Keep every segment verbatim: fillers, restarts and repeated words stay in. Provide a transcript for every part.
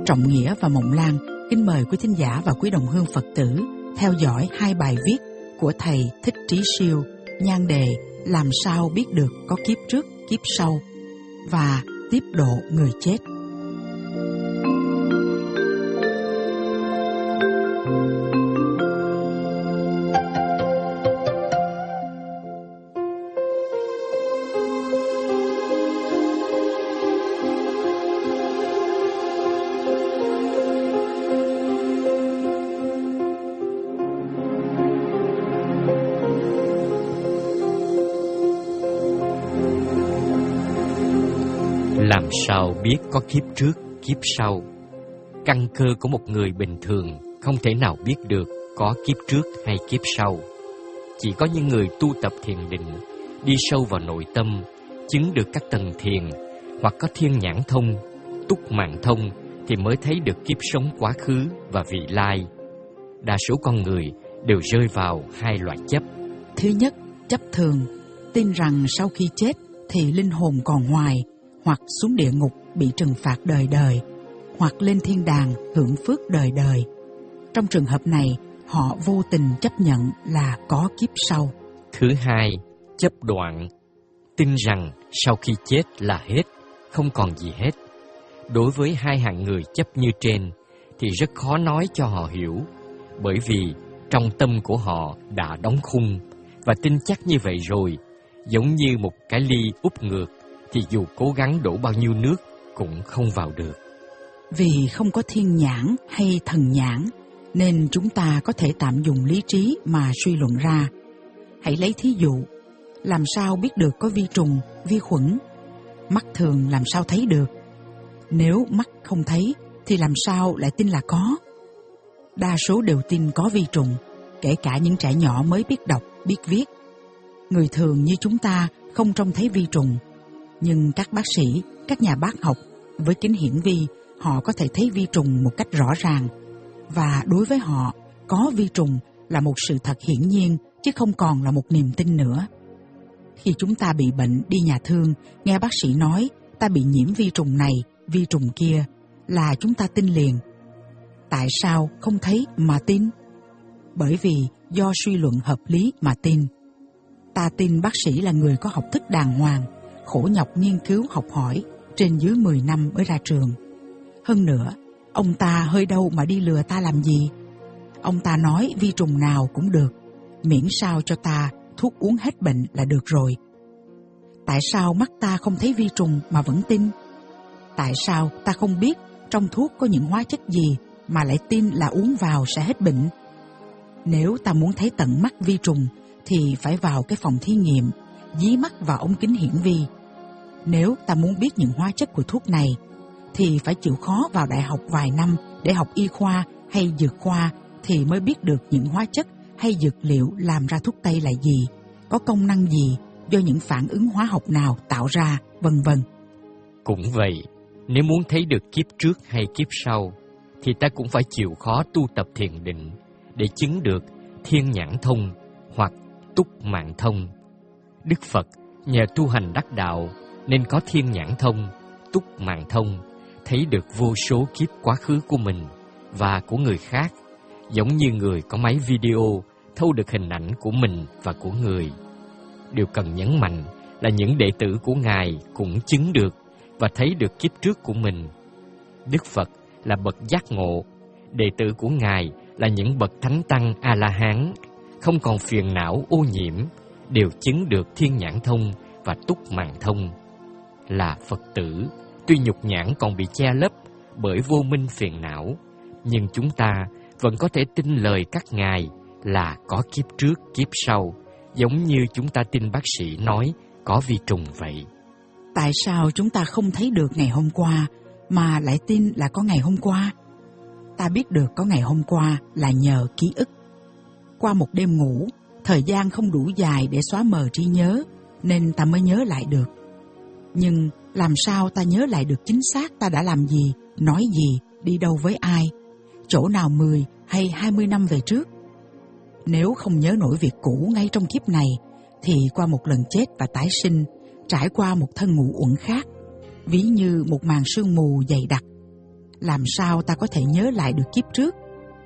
Trọng Nghĩa và Mộng Lan kính mời quý thính giả và quý đồng hương Phật tử theo dõi hai bài viết của thầy Thích Trí Siêu, nhan đề Làm sao biết được có kiếp trước, kiếp sau và Tiếp độ người chết. Làm sao biết có kiếp trước, kiếp sau? Căn cơ của một người bình thường không thể nào biết được có kiếp trước hay kiếp sau. Chỉ có những người tu tập thiền định, đi sâu vào nội tâm, chứng được các tầng thiền, hoặc có thiên nhãn thông, túc mạng thông thì mới thấy được kiếp sống quá khứ và vị lai. Đa số con người đều rơi vào hai loại chấp. Thứ nhất, chấp thường, tin rằng sau khi chết thì linh hồn còn hoài, hoặc xuống địa ngục bị trừng phạt đời đời, hoặc lên thiên đàng hưởng phước đời đời. Trong trường hợp này, họ vô tình chấp nhận là có kiếp sau. Thứ hai, chấp đoạn, tin rằng sau khi chết là hết, không còn gì hết. Đối với hai hạng người chấp như trên thì rất khó nói cho họ hiểu, bởi vì trong tâm của họ đã đóng khung và tin chắc như vậy rồi, giống như một cái ly úp ngược thì dù cố gắng đổ bao nhiêu nước cũng không vào được. Vì không có thiên nhãn hay thần nhãn nên chúng ta có thể tạm dùng lý trí mà suy luận ra. Hãy lấy thí dụ, làm sao biết được có vi trùng, vi khuẩn? Mắt thường làm sao thấy được? Nếu mắt không thấy thì làm sao lại tin là có? Đa số đều tin có vi trùng, kể cả những trẻ nhỏ mới biết đọc, biết viết. Người thường như chúng ta không trông thấy vi trùng, nhưng các bác sĩ, các nhà bác học với kính hiển vi, họ có thể thấy vi trùng một cách rõ ràng. Và đối với họ, có vi trùng là một sự thật hiển nhiên, chứ không còn là một niềm tin nữa. Khi chúng ta bị bệnh đi nhà thương, nghe bác sĩ nói ta bị nhiễm vi trùng này, vi trùng kia, là chúng ta tin liền. Tại sao không thấy mà tin? Bởi vì do suy luận hợp lý mà tin. Ta tin bác sĩ là người có học thức đàng hoàng, khổ nhọc nghiên cứu học hỏi, trên dưới mười năm mới ra trường. Hơn nữa, ông ta hơi đâu mà đi lừa ta làm gì? Ông ta nói vi trùng nào cũng được, miễn sao cho ta thuốc uống hết bệnh là được rồi. Tại sao mắt ta không thấy vi trùng mà vẫn tin? Tại sao ta không biết trong thuốc có những hóa chất gì mà lại tin là uống vào sẽ hết bệnh? Nếu ta muốn thấy tận mắt vi trùng thì phải vào cái phòng thí nghiệm, dí mắt vào ống kính hiển vi. Nếu ta muốn biết những hóa chất của thuốc này thì phải chịu khó vào đại học vài năm để học y khoa hay dược khoa thì mới biết được những hóa chất hay dược liệu làm ra thuốc tây là gì, có công năng gì, do những phản ứng hóa học nào tạo ra, vân vân. Cũng vậy, nếu muốn thấy được kiếp trước hay kiếp sau thì ta cũng phải chịu khó tu tập thiền định để chứng được thiên nhãn thông hoặc túc mạng thông. Đức Phật nhờ tu hành đắc đạo nên có thiên nhãn thông, túc mạng thông, thấy được vô số kiếp quá khứ của mình và của người khác, giống như người có máy video thâu được hình ảnh của mình và của người. Điều cần nhấn mạnh là những đệ tử của Ngài cũng chứng được và thấy được kiếp trước của mình. Đức Phật là bậc giác ngộ, đệ tử của Ngài là những bậc thánh tăng A-la-hán, không còn phiền não ô nhiễm, đều chứng được thiên nhãn thông và túc mạng thông. Là Phật tử, tuy nhục nhãn còn bị che lấp bởi vô minh phiền não, nhưng chúng ta vẫn có thể tin lời các ngài là có kiếp trước, kiếp sau, giống như chúng ta tin bác sĩ nói có vi trùng vậy. Tại sao chúng ta không thấy được ngày hôm qua mà lại tin là có ngày hôm qua? Ta biết được có ngày hôm qua là nhờ ký ức. Qua một đêm ngủ, thời gian không đủ dài để xóa mờ trí nhớ, nên ta mới nhớ lại được. Nhưng làm sao ta nhớ lại được chính xác ta đã làm gì, nói gì, đi đâu với ai, chỗ nào mười hay hai mươi năm về trước? Nếu không nhớ nổi việc cũ ngay trong kiếp này, thì qua một lần chết và tái sinh, trải qua một thân ngũ uẩn khác, ví như một màn sương mù dày đặc, làm sao ta có thể nhớ lại được kiếp trước?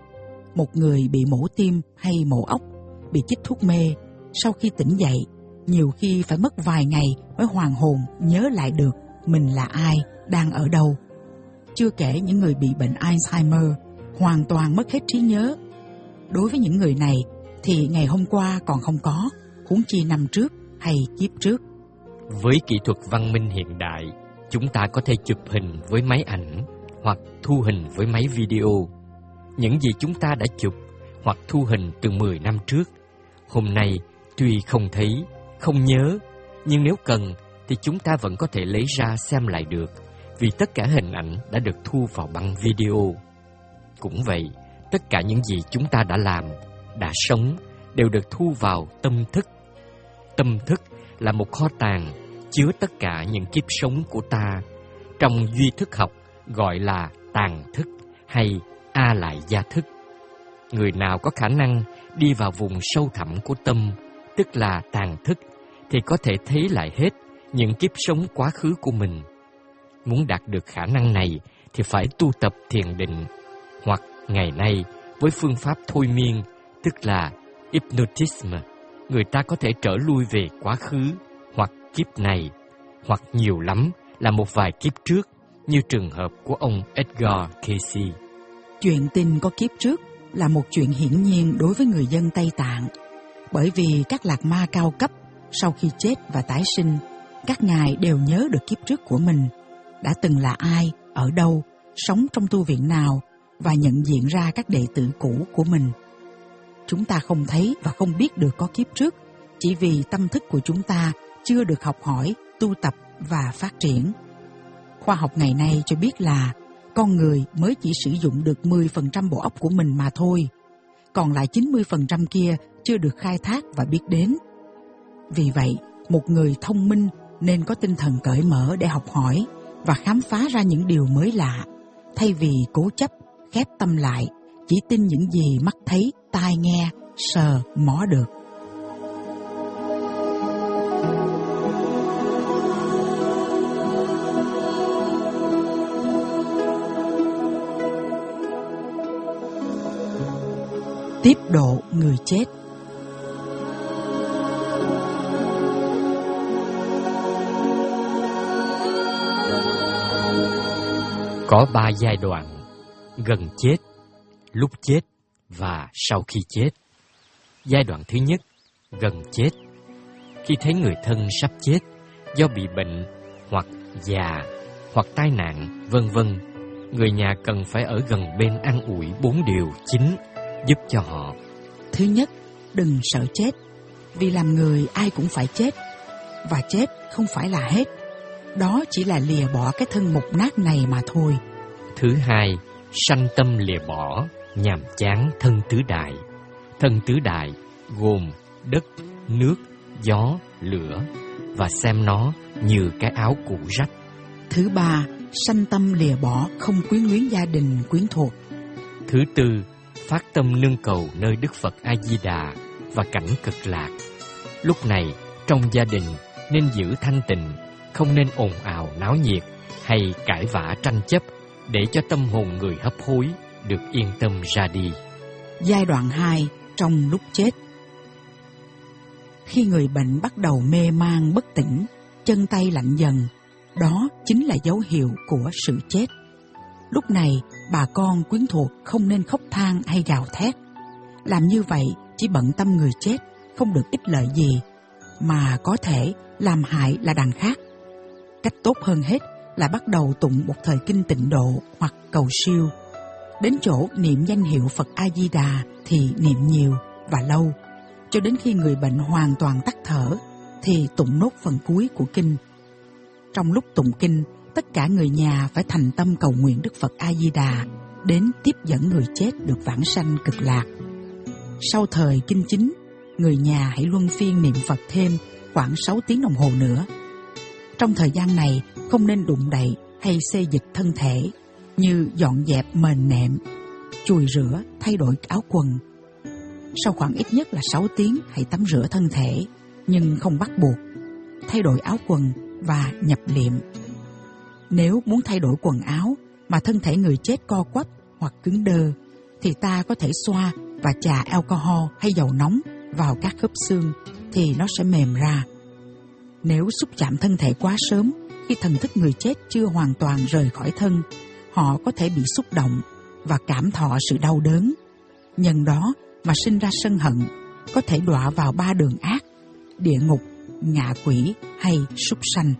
Một người bị mổ tim hay mổ óc, bị chích thuốc mê, sau khi tỉnh dậy, nhiều khi phải mất vài ngày mới hoàn hồn nhớ lại được mình là ai, đang ở đâu. Chưa kể những người bị bệnh Alzheimer, hoàn toàn mất hết trí nhớ. Đối với những người này thì ngày hôm qua còn không có, huống chi năm trước hay kiếp trước. Với kỹ thuật văn minh hiện đại, chúng ta có thể chụp hình với máy ảnh hoặc thu hình với máy video. Những gì chúng ta đã chụp hoặc thu hình từ mười năm trước, hôm nay tuy không thấy, không nhớ, nhưng nếu cần thì chúng ta vẫn có thể lấy ra xem lại được, vì tất cả hình ảnh đã được thu vào băng video. Cũng vậy, tất cả những gì chúng ta đã làm, đã sống, đều được thu vào tâm thức. Tâm thức là một kho tàng chứa tất cả những kiếp sống của ta. Trong duy thức học gọi là tàng thức hay a lại gia thức. Người nào có khả năng đi vào vùng sâu thẳm của tâm, tức là tàng thức, thì có thể thấy lại hết những kiếp sống quá khứ của mình. Muốn đạt được khả năng này thì phải tu tập thiền định, hoặc ngày nay với phương pháp thôi miên, tức là hypnotism, người ta có thể trở lui về quá khứ, hoặc kiếp này, hoặc nhiều lắm là một vài kiếp trước, như trường hợp của ông Edgar Cayce. Chuyện tin có kiếp trước là một chuyện hiển nhiên đối với người dân Tây Tạng, bởi vì các lạc ma cao cấp sau khi chết và tái sinh, các ngài đều nhớ được kiếp trước của mình, đã từng là ai, ở đâu, sống trong tu viện nào, và nhận diện ra các đệ tử cũ của mình. Chúng ta không thấy và không biết được có kiếp trước, chỉ vì tâm thức của chúng ta chưa được học hỏi, tu tập và phát triển. Khoa học ngày nay cho biết là con người mới chỉ sử dụng được mười phần trăm bộ óc của mình mà thôi, còn lại chín mươi phần trăm kia chưa được khai thác và biết đến. Vì vậy, một người thông minh nên có tinh thần cởi mở để học hỏi và khám phá ra những điều mới lạ, thay vì cố chấp, khép tâm lại, chỉ tin những gì mắt thấy, tai nghe, sờ, mó được. Tiếp độ người chết. Có ba giai đoạn: gần chết, lúc chết và sau khi chết. Giai đoạn thứ nhất, gần chết. Khi thấy người thân sắp chết do bị bệnh hoặc già hoặc tai nạn, vân vân, người nhà cần phải ở gần bên an ủi bốn điều chính giúp cho họ. Thứ nhất, đừng sợ chết, vì làm người ai cũng phải chết, và chết không phải là hết, đó chỉ là lìa bỏ cái thân mục nát này mà thôi. Thứ hai, sanh tâm lìa bỏ, nhàm chán thân tứ đại. Thân tứ đại gồm đất, nước, gió, lửa, và xem nó như cái áo cũ rách. Thứ ba, sanh tâm lìa bỏ, không quyến luyến gia đình, quyến thuộc. Thứ tư, phát tâm nương cầu nơi Đức Phật A-di-đà và cảnh cực lạc. Lúc này, trong gia đình nên giữ thanh tịnh, không nên ồn ào náo nhiệt hay cãi vã tranh chấp, để cho tâm hồn người hấp hối được yên tâm ra đi. Giai đoạn hai, trong lúc chết. Khi người bệnh bắt đầu mê man bất tỉnh, chân tay lạnh dần, đó chính là dấu hiệu của sự chết. Lúc này, bà con quyến thuộc không nên khóc than hay gào thét. Làm như vậy chỉ bận tâm người chết, không được ích lợi gì, mà có thể làm hại là đằng khác. Cách tốt hơn hết là bắt đầu tụng một thời kinh tịnh độ hoặc cầu siêu. Đến chỗ niệm danh hiệu Phật A-di-đà thì niệm nhiều và lâu, cho đến khi người bệnh hoàn toàn tắt thở thì tụng nốt phần cuối của kinh. Trong lúc tụng kinh, tất cả người nhà phải thành tâm cầu nguyện Đức Phật A-di-đà đến tiếp dẫn người chết được vãng sanh cực lạc. Sau thời kinh chính, người nhà hãy luân phiên niệm Phật thêm khoảng sáu tiếng đồng hồ nữa. Trong thời gian này, không nên đụng đậy hay xê dịch thân thể, như dọn dẹp mền nệm, chùi rửa, thay đổi áo quần. Sau khoảng ít nhất là sáu tiếng, hãy tắm rửa thân thể, nhưng không bắt buộc, thay đổi áo quần và nhập liệm. Nếu muốn thay đổi quần áo, mà thân thể người chết co quắp hoặc cứng đơ, thì ta có thể xoa và chà alcohol hay dầu nóng vào các khớp xương thì nó sẽ mềm ra. Nếu xúc chạm thân thể quá sớm, khi thần thức người chết chưa hoàn toàn rời khỏi thân, họ có thể bị xúc động và cảm thọ sự đau đớn. Nhân đó mà sinh ra sân hận, có thể đọa vào ba đường ác: địa ngục, ngạ quỷ hay súc sanh.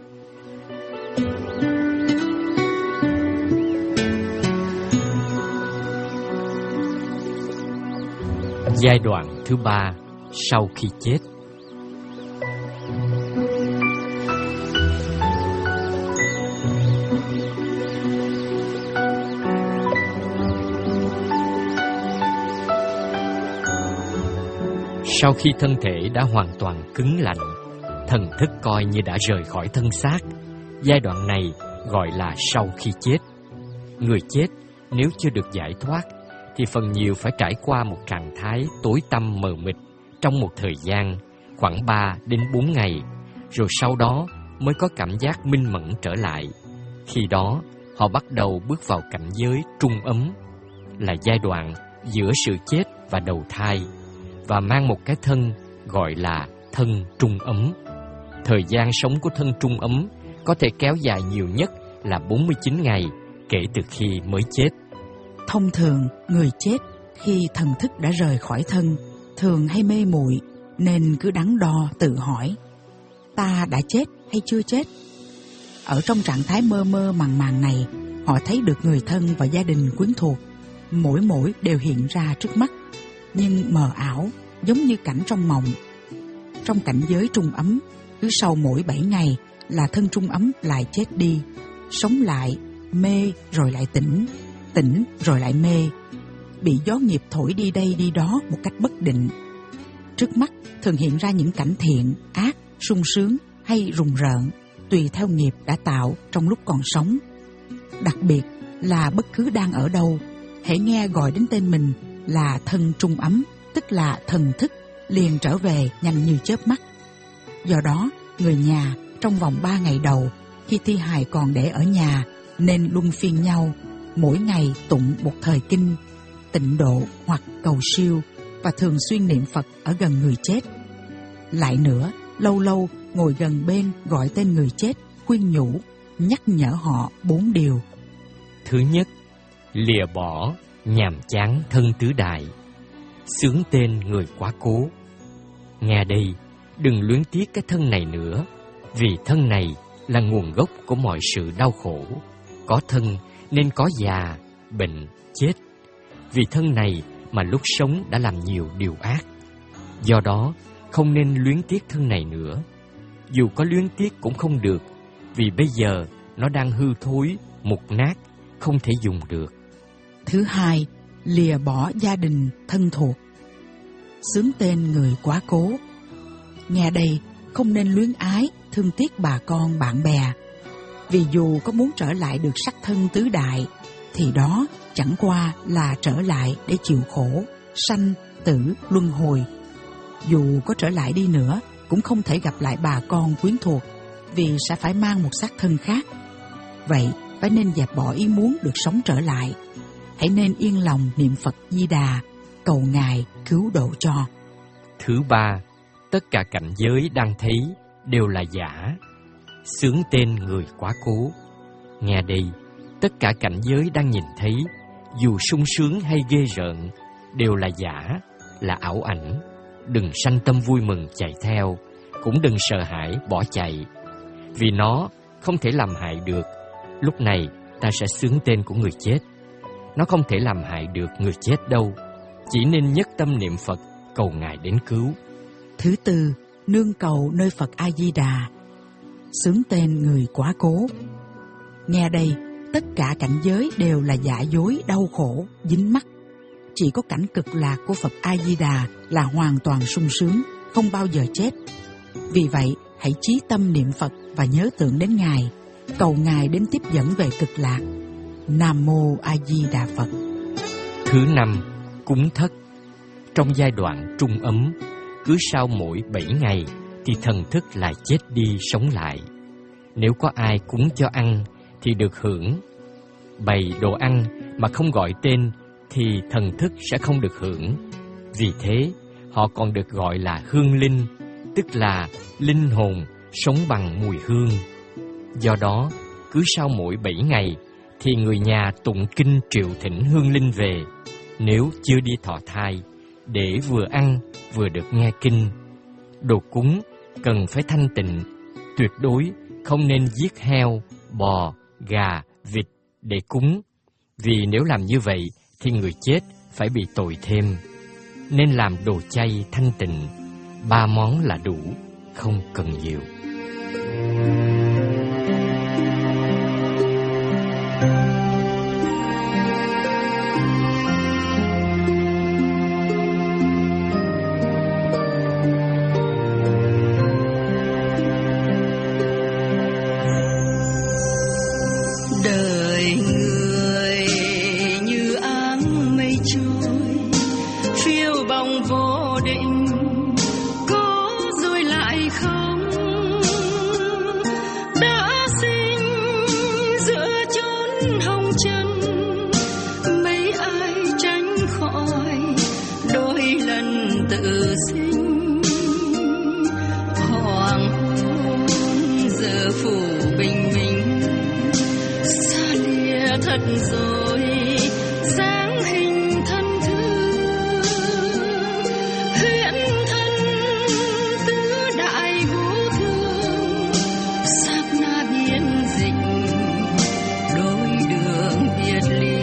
Giai đoạn thứ ba sau khi chết. Sau khi thân thể đã hoàn toàn cứng lạnh, thần thức coi như đã rời khỏi thân xác, giai đoạn này gọi là sau khi chết. Người chết nếu chưa được giải thoát thì phần nhiều phải trải qua một trạng thái tối tăm mờ mịt trong một thời gian khoảng ba đến bốn ngày, rồi sau đó mới có cảm giác minh mẫn trở lại. Khi đó, họ bắt đầu bước vào cảnh giới trung ấm, là giai đoạn giữa sự chết và đầu thai, và mang một cái thân gọi là thân trung ấm. Thời gian sống của thân trung ấm có thể kéo dài nhiều nhất là bốn mươi chín ngày kể từ khi mới chết. Thông thường, người chết khi thần thức đã rời khỏi thân thường hay mê muội, nên cứ đắn đo tự hỏi: ta đã chết hay chưa chết? Ở trong trạng thái mơ mơ màng màng này, họ thấy được người thân và gia đình quyến thuộc, mỗi mỗi đều hiện ra trước mắt, nhưng mờ ảo, giống như cảnh trong mộng. Trong cảnh giới trung ấm, cứ sau mỗi bảy ngày là thân trung ấm lại chết đi, sống lại, mê rồi lại tỉnh, tỉnh rồi lại mê, bị gió nghiệp thổi đi đây đi đó một cách bất định. Trước mắt thường hiện ra những cảnh thiện, ác, sung sướng hay rùng rợn, tùy theo nghiệp đã tạo trong lúc còn sống. Đặc biệt là bất cứ đang ở đâu, hễ nghe gọi đến tên mình là thân trung ấm, tức là thần thức liền trở về nhanh như chớp mắt. Do đó, người nhà trong vòng ba ngày đầu, khi thi hài còn để ở nhà, nên luân phiên nhau, mỗi ngày tụng một thời kinh, tịnh độ hoặc cầu siêu, và thường xuyên niệm Phật ở gần người chết. Lại nữa, lâu lâu ngồi gần bên gọi tên người chết, khuyên nhủ, nhắc nhở họ bốn điều. Thứ nhất, lìa bỏ nhàm chán thân tứ đại, xướng tên người quá cố. Nghe đây, đừng luyến tiếc cái thân này nữa, vì thân này là nguồn gốc của mọi sự đau khổ. Có thân nên có già, bệnh, chết. Vì thân này mà lúc sống đã làm nhiều điều ác. Do đó, không nên luyến tiếc thân này nữa. Dù có luyến tiếc cũng không được, vì bây giờ nó đang hư thối, mục nát, không thể dùng được. Thứ hai, lìa bỏ gia đình thân thuộc, xướng tên người quá cố. Nghe đây, không nên luyến ái, thương tiếc bà con bạn bè, vì dù có muốn trở lại được sắc thân tứ đại, thì đó chẳng qua là trở lại để chịu khổ, sanh, tử, luân hồi. Dù có trở lại đi nữa, cũng không thể gặp lại bà con quyến thuộc, vì sẽ phải mang một xác thân khác. Vậy, phải nên dẹp bỏ ý muốn được sống trở lại. Hãy nên yên lòng niệm Phật Di Đà, cầu Ngài cứu độ cho. Thứ ba, tất cả cảnh giới đang thấy đều là giả, xướng tên người quá cố. Nghe đây, tất cả cảnh giới đang nhìn thấy, dù sung sướng hay ghê rợn, đều là giả, là ảo ảnh. Đừng sanh tâm vui mừng chạy theo, cũng đừng sợ hãi bỏ chạy, vì nó không thể làm hại được. Lúc này ta sẽ xướng tên của người chết. Nó không thể làm hại được người chết đâu, chỉ nên nhất tâm niệm Phật, cầu Ngài đến cứu. Thứ tư, nương cầu nơi Phật A Di Đà, xướng tên người quá cố. Nghe đây, tất cả cảnh giới đều là giả dối, đau khổ, dính mắc. Chỉ có cảnh cực lạc của Phật A Di Đà là hoàn toàn sung sướng, không bao giờ chết. Vì vậy, hãy chí tâm niệm Phật và nhớ tưởng đến Ngài, cầu Ngài đến tiếp dẫn về cực lạc. Nam Mô A Di Đà Phật. Thứ năm, cúng thất. Trong giai đoạn trung ấm, cứ sau mỗi bảy ngày thì thần thức lại chết đi sống lại. Nếu có ai cúng cho ăn thì được hưởng. bày đồ ăn mà không gọi tên thì thần thức sẽ không được hưởng. Vì thế, họ còn được gọi là hương linh, tức là linh hồn sống bằng mùi hương. Do đó, cứ sau mỗi bảy ngày thì người nhà tụng kinh triệu thỉnh hương linh về, nếu chưa đi thọ thai, để vừa ăn vừa được nghe kinh. Đồ cúng cần phải thanh tịnh, tuyệt đối không nên giết heo, bò, gà, vịt để cúng, vì nếu làm như vậy thì người chết phải bị tội thêm. Nên làm đồ chay thanh tịnh, ba món là đủ, không cần nhiều. Đời người như áng mây trôi, phiêu bồng vô định, có rồi lại không. Đã sinh giữa chốn hồng trần, mấy ai tránh khỏi đôi lần tự sinh. Hoàng hôn giờ phủ bình minh, xa lìa thật rồi dáng hình thân thương. Huyễn thân tứ đại vô thường, sát na biến dịch, đôi đường biệt ly.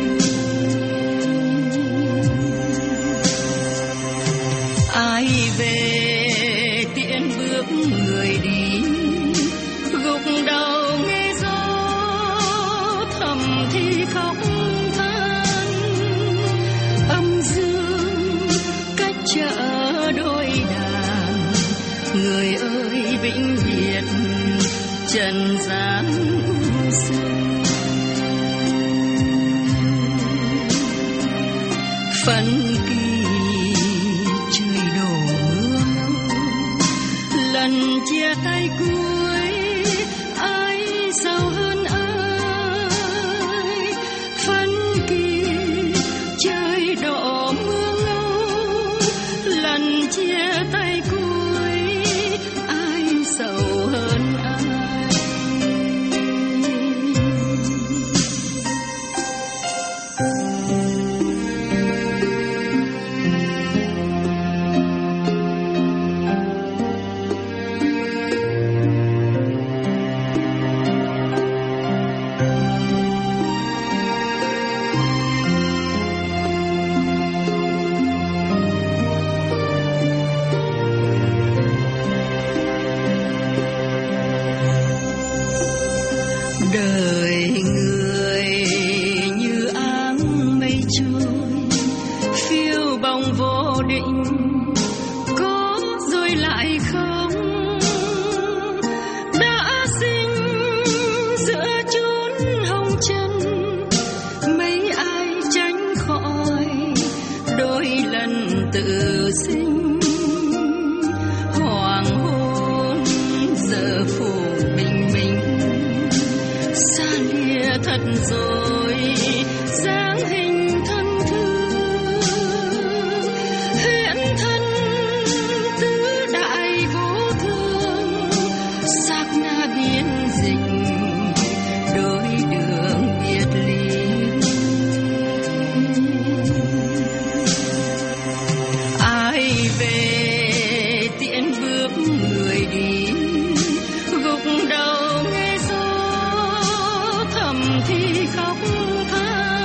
Ai về tiễn bước người đi, gục đầu nghe gió thầm thì khóc than. Âm dương cách chợ đôi đàn, người ơi vĩnh biệt trần gian u sầu. Phân kỳ trời đổ mưa lâu, lần chia tay cuối ai sâu hơn ai. Phân kỳ trời đổ mưa lâu, lần chia tay cuối ai sầu hơn ai. Đời người như áng mây trôi, phiêu bồng vô định, có rồi lại không. Đã sinh giữa chốn hồng trần, mấy ai tránh khỏi đôi lần tự sinh. Hoàng hôn giờ phủ bình minh, xa lìa thật rồi dáng hình thân thương. Huyễn thân tứ đại vô thường, sát na biến dịch, đôi đường biệt ly. Ai về tiễn bước người đi, gục đầu nghe gió thầm thì khóc than.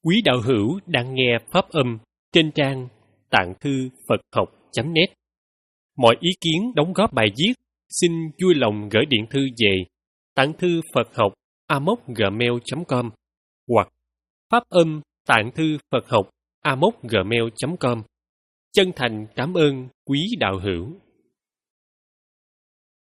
Quý đạo hữu đang nghe pháp âm trên trang tạng thư Phật học chấm net. Mọi ý kiến đóng góp bài viết xin vui lòng gửi điện thư về tạng thư Phật học a m o c gmail chấm com hoặc pháp âm tạng thư Phật học a m o c gmail chấm com. Chân thành cảm ơn quý đạo hữu.